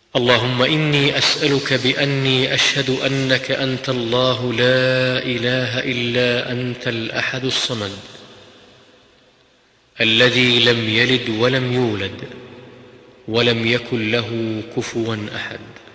اللهم إني أسألك بأني أشهد أنك أنت الله لا إله إلا أنت الأحد الصمد الذي لم يلد ولم يولد ولم يكن له كفوا أحد.